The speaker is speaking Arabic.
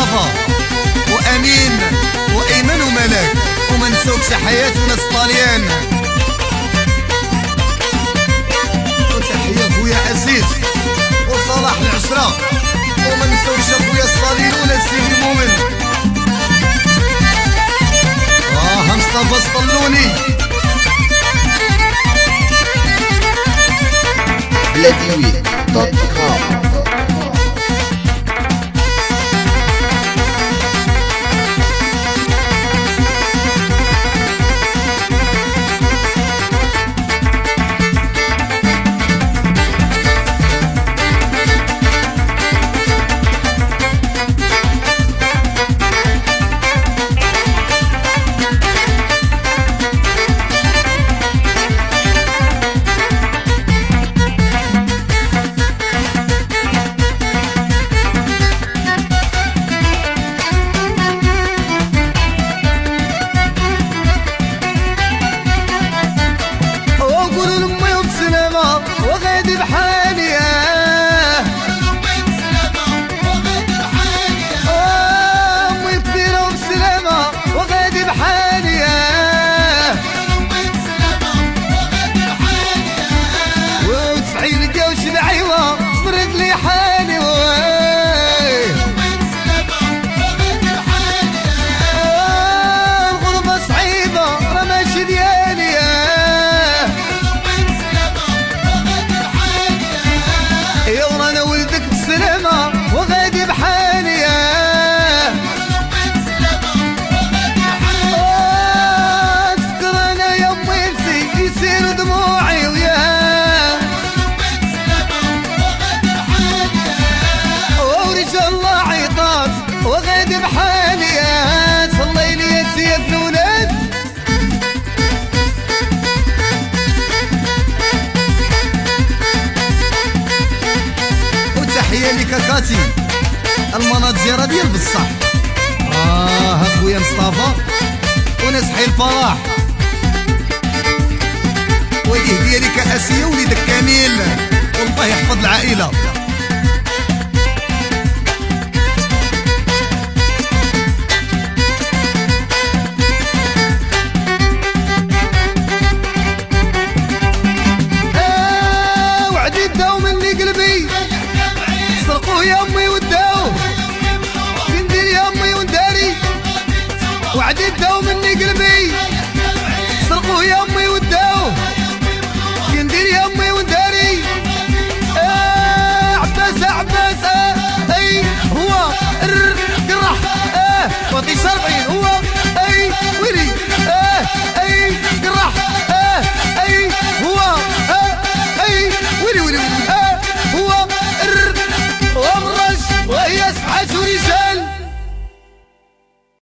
مصطفى وامين وايمن وملاك، وما نسوكش حياه وناس طاليان. وتحيه خويا عزيز وصلاح العشره، وما نسوكش خويا الصالين ولا سيدي مؤمن. مصطفى الصلوني بلاديوي.com. وغادي بحالي أمي كبيرة وبسلامة وغادي بحالي وتسعين الجوش بعيوة صبرت لي حالي الغربة صعيبة راه ماشي ديالي يا ورانا ولدك بالسلامة وغادي بحالي تفكر انا يا امي نسيت يسير دموعي وياه ورجال الله عيطات وغادي بحالي صلي لي يا سيد الولاد. تحية لكاكاتي المناجرة ديال بصح اخويا مصطفى وناس حي الفرح، وهذه ديالك اسية وليدك كامل والله يحفظ العائلة. وعدي داو مني قلبي سرقوا يا امي وداو ندير يا امي ونداري، وعدي داو مني قلبي سرقوا يا امي